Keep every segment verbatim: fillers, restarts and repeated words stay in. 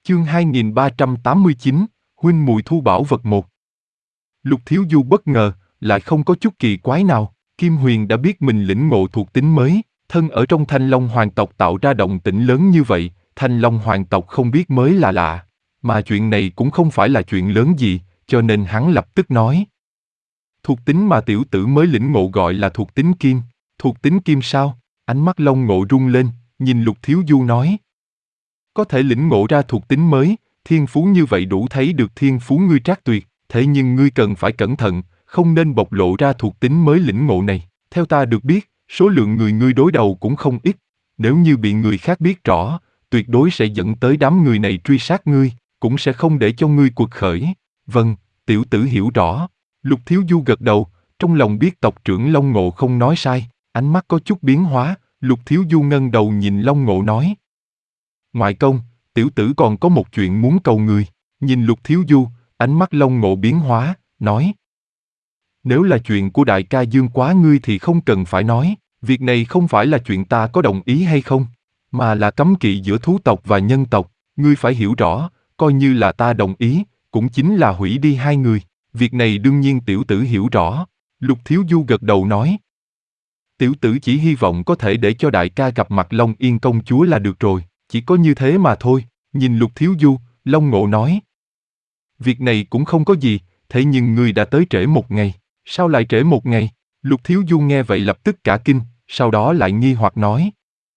Chương hai nghìn ba trăm tám mươi chín, Huynh Mùi Thu Bảo Vật một. Lục Thiếu Du bất ngờ, lại không có chút kỳ quái nào. Kim Huyền đã biết mình lĩnh ngộ thuộc tính mới, thân ở trong Thanh Long Hoàng tộc tạo ra động tĩnh lớn như vậy, Thanh Long Hoàng tộc không biết mới là lạ. Mà chuyện này cũng không phải là chuyện lớn gì, cho nên hắn lập tức nói. Thuộc tính mà tiểu tử mới lĩnh ngộ gọi là thuộc tính kim. Thuộc tính kim sao? Ánh mắt Long Ngộ rung lên, nhìn Lục Thiếu Du nói. Có thể lĩnh ngộ ra thuộc tính mới, thiên phú như vậy đủ thấy được thiên phú ngươi trác tuyệt, thế nhưng ngươi cần phải cẩn thận, không nên bộc lộ ra thuộc tính mới lĩnh ngộ này. Theo ta được biết, số lượng người ngươi đối đầu cũng không ít, nếu như bị người khác biết rõ, tuyệt đối sẽ dẫn tới đám người này truy sát ngươi, cũng sẽ không để cho ngươi quật khởi. Vâng, tiểu tử hiểu rõ. Lục Thiếu Du gật đầu, trong lòng biết tộc trưởng Long Ngộ không nói sai, ánh mắt có chút biến hóa, Lục Thiếu Du ngẩng đầu nhìn Long Ngộ nói. Ngoại công, tiểu tử còn có một chuyện muốn cầu người. Nhìn Lục Thiếu Du, ánh mắt Long Ngộ biến hóa, nói. Nếu là chuyện của đại ca Dương Quá ngươi thì không cần phải nói, việc này không phải là chuyện ta có đồng ý hay không, mà là cấm kỵ giữa thú tộc và nhân tộc, ngươi phải hiểu rõ, coi như là ta đồng ý, cũng chính là hủy đi hai người, việc này đương nhiên tiểu tử hiểu rõ. Lục Thiếu Du gật đầu nói. Tiểu tử chỉ hy vọng có thể để cho đại ca gặp mặt Long Yên công chúa là được rồi, chỉ có như thế mà thôi. Nhìn Lục Thiếu Du, Long Ngộ nói. Việc này cũng không có gì, thế nhưng ngươi đã tới trễ một ngày, sao lại trễ một ngày? Lục Thiếu Du nghe vậy lập tức cả kinh, sau đó lại nghi hoặc nói.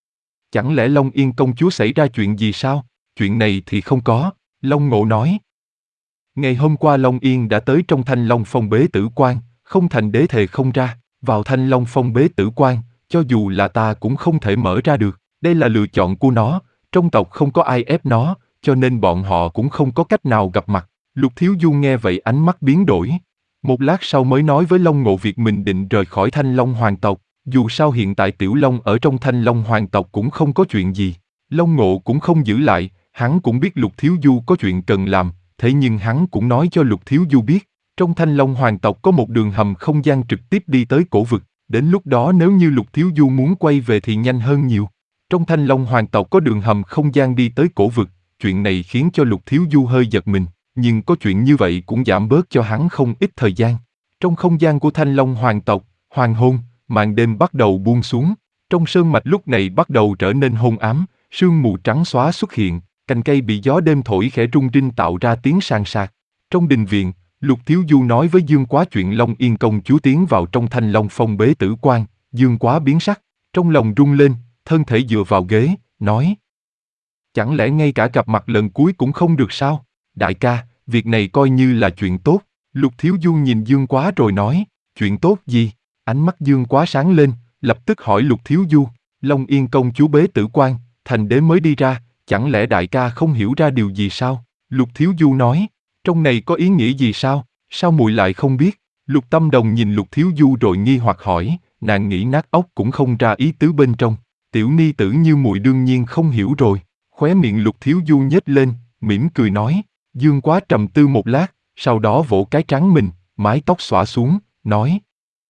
Chẳng lẽ Long Yên công chúa xảy ra chuyện gì sao? Chuyện này thì không có, Long Ngộ nói. Ngày hôm qua Long Yên đã tới trong Thanh Long Phong bế tử quan, không thành đế thề không ra, vào Thanh Long Phong bế tử quan, cho dù là ta cũng không thể mở ra được, đây là lựa chọn của nó, trong tộc không có ai ép nó, cho nên bọn họ cũng không có cách nào gặp mặt. Lục Thiếu Du nghe vậy ánh mắt biến đổi. Một lát sau mới nói với Long Ngộ việc mình định rời khỏi Thanh Long Hoàng tộc, dù sao hiện tại Tiểu Long ở trong Thanh Long Hoàng tộc cũng không có chuyện gì. Long Ngộ cũng không giữ lại, hắn cũng biết Lục Thiếu Du có chuyện cần làm, thế nhưng hắn cũng nói cho Lục Thiếu Du biết, trong Thanh Long Hoàng tộc có một đường hầm không gian trực tiếp đi tới cổ vực, đến lúc đó nếu như Lục Thiếu Du muốn quay về thì nhanh hơn nhiều. Trong Thanh Long Hoàng tộc có đường hầm không gian đi tới cổ vực, chuyện này khiến cho Lục Thiếu Du hơi giật mình, nhưng có chuyện như vậy cũng giảm bớt cho hắn không ít thời gian. Trong không gian của Thanh Long Hoàng tộc, hoàng hôn, màn đêm bắt đầu buông xuống, trong sơn mạch lúc này bắt đầu trở nên hôn ám, sương mù trắng xóa xuất hiện, cành cây bị gió đêm thổi khẽ rung rinh tạo ra tiếng san sạc. Trong đình viện, Lục Thiếu Du nói với Dương Quá chuyện Long Yên công chúa tiến vào trong Thanh Long Phong bế tử quan, Dương Quá biến sắc, trong lòng rung lên, thân thể dựa vào ghế, nói. Chẳng lẽ ngay cả gặp mặt lần cuối cũng không được sao? Đại ca, việc này coi như là chuyện tốt. Lục Thiếu Du nhìn Dương Quá rồi nói, chuyện tốt gì? Ánh mắt Dương Quá sáng lên, lập tức hỏi Lục Thiếu Du, Long Yên công chúa bế tử quan, thành đế mới đi ra, chẳng lẽ đại ca không hiểu ra điều gì sao? Lục Thiếu Du nói, trong này có ý nghĩa gì sao? Sao muội lại không biết? Lục Tâm Đồng nhìn Lục Thiếu Du rồi nghi hoặc hỏi, nàng nghĩ nát óc cũng không ra ý tứ bên trong. Tiểu ni tử như muội đương nhiên không hiểu rồi. Khóe miệng Lục Thiếu Du nhếch lên, mỉm cười nói. Dương Quá trầm tư một lát, sau đó vỗ cái trán mình, mái tóc xõa xuống, nói.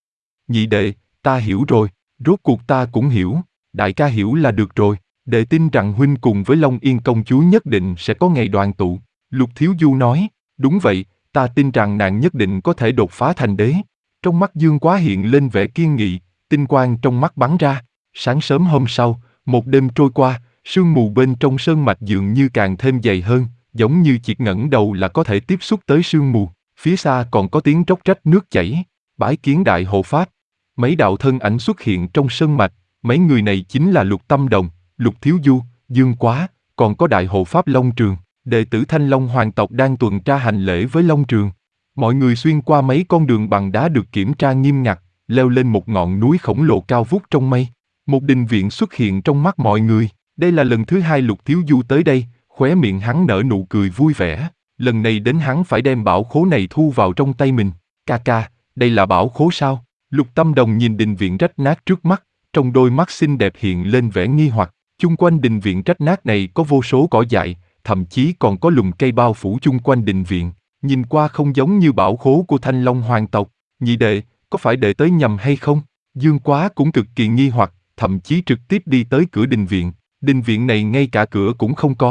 Nhị đệ, ta hiểu rồi, rốt cuộc ta cũng hiểu, đại ca hiểu là được rồi, đệ tin rằng huynh cùng với Long Yên công chúa nhất định sẽ có ngày đoàn tụ. Lục Thiếu Du nói, đúng vậy, ta tin rằng nàng nhất định có thể đột phá thành đế. Trong mắt Dương Quá hiện lên vẻ kiên nghị, tinh quang trong mắt bắn ra. Sáng sớm hôm sau, một đêm trôi qua, sương mù bên trong sơn mạch dường như càng thêm dày hơn, giống như chỉ ngẩng đầu là có thể tiếp xúc tới sương mù. Phía xa còn có tiếng róc rách nước chảy. Bái kiến đại hộ pháp. Mấy đạo thân ảnh xuất hiện trong sơn mạch, mấy người này chính là Lục Tâm Đồng, Lục Thiếu Du, Dương Quá, còn có đại hộ pháp Long Trường. Đệ tử Thanh Long Hoàng tộc đang tuần tra hành lễ với Long Trường. Mọi người xuyên qua mấy con đường bằng đá được kiểm tra nghiêm ngặt, leo lên một ngọn núi khổng lồ cao vút trong mây. Một đình viện xuất hiện trong mắt mọi người. Đây là lần thứ hai Lục Thiếu Du tới đây, khóe miệng hắn nở nụ cười vui vẻ. Lần này đến hắn phải đem bảo khố này thu vào trong tay mình. Ca ca, đây là bảo khố sao? Lục Tâm Đồng nhìn đình viện rách nát trước mắt, trong đôi mắt xinh đẹp hiện lên vẻ nghi hoặc. Chung quanh đình viện rách nát này có vô số cỏ dại, thậm chí còn có lùm cây bao phủ chung quanh đình viện. Nhìn qua không giống như bảo khố của Thanh Long Hoàng tộc. Nhị đệ, có phải đệ tới nhầm hay không? Dương Quá cũng cực kỳ nghi hoặc, thậm chí trực tiếp đi tới cửa đình viện. Đình viện này ngay cả cửa cũng không có,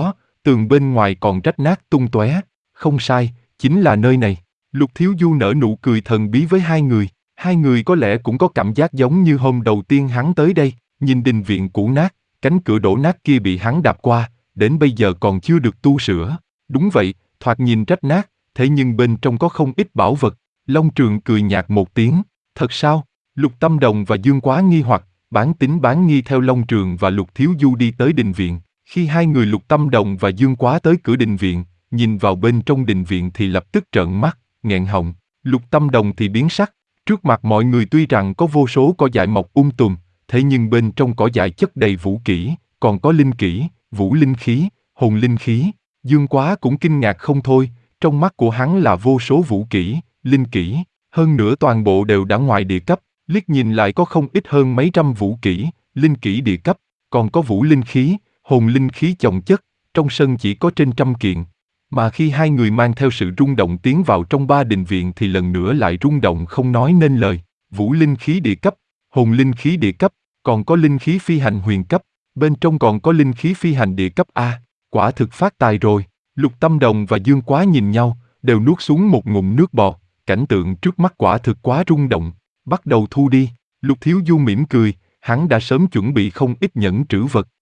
tường bên ngoài còn rách nát tung tóe. Không sai, chính là nơi này. Lục Thiếu Du nở nụ cười thần bí với hai người. Hai người có lẽ cũng có cảm giác giống như hôm đầu tiên hắn tới đây, nhìn đình viện cũ nát, cánh cửa đổ nát kia bị hắn đạp qua, đến bây giờ còn chưa được tu sửa. Đúng vậy, thoạt nhìn rách nát, thế nhưng bên trong có không ít bảo vật. Long Trường cười nhạt một tiếng. Thật sao? Lục Tâm Đồng và Dương Quá nghi hoặc, bán tín bán nghi theo Long Trường và Lục Thiếu Du đi tới đình viện. Khi hai người Lục Tâm Đồng và Dương Quá tới cửa đình viện, nhìn vào bên trong đình viện thì lập tức trợn mắt, nghẹn họng. Lục Tâm Đồng thì biến sắc. Trước mặt mọi người tuy rằng có vô số cỏ dại mọc um tùm, thế nhưng bên trong cỏ dại chất đầy vũ kỹ, còn có linh kỹ, vũ linh khí, hồn linh khí. Dương Quá cũng kinh ngạc không thôi, trong mắt của hắn là vô số vũ kỹ, linh kỹ, hơn nữa toàn bộ đều đã ngoài địa cấp, liếc nhìn lại có không ít hơn mấy trăm vũ kỹ, linh kỹ địa cấp, còn có vũ linh khí, hồn linh khí chồng chất, trong sân chỉ có trên trăm kiện. Mà khi hai người mang theo sự rung động tiến vào trong ba đình viện thì lần nữa lại rung động không nói nên lời. Vũ linh khí địa cấp, hồn linh khí địa cấp, còn có linh khí phi hành huyền cấp, bên trong còn có linh khí phi hành địa cấp A, quả thực phát tài rồi. Lục Tâm Đồng và Dương Quá nhìn nhau, đều nuốt xuống một ngụm nước bọt, cảnh tượng trước mắt quả thực quá rung động. Bắt đầu thu đi. Lục Thiếu Du mỉm cười, hắn đã sớm chuẩn bị không ít nhẫn trữ vật,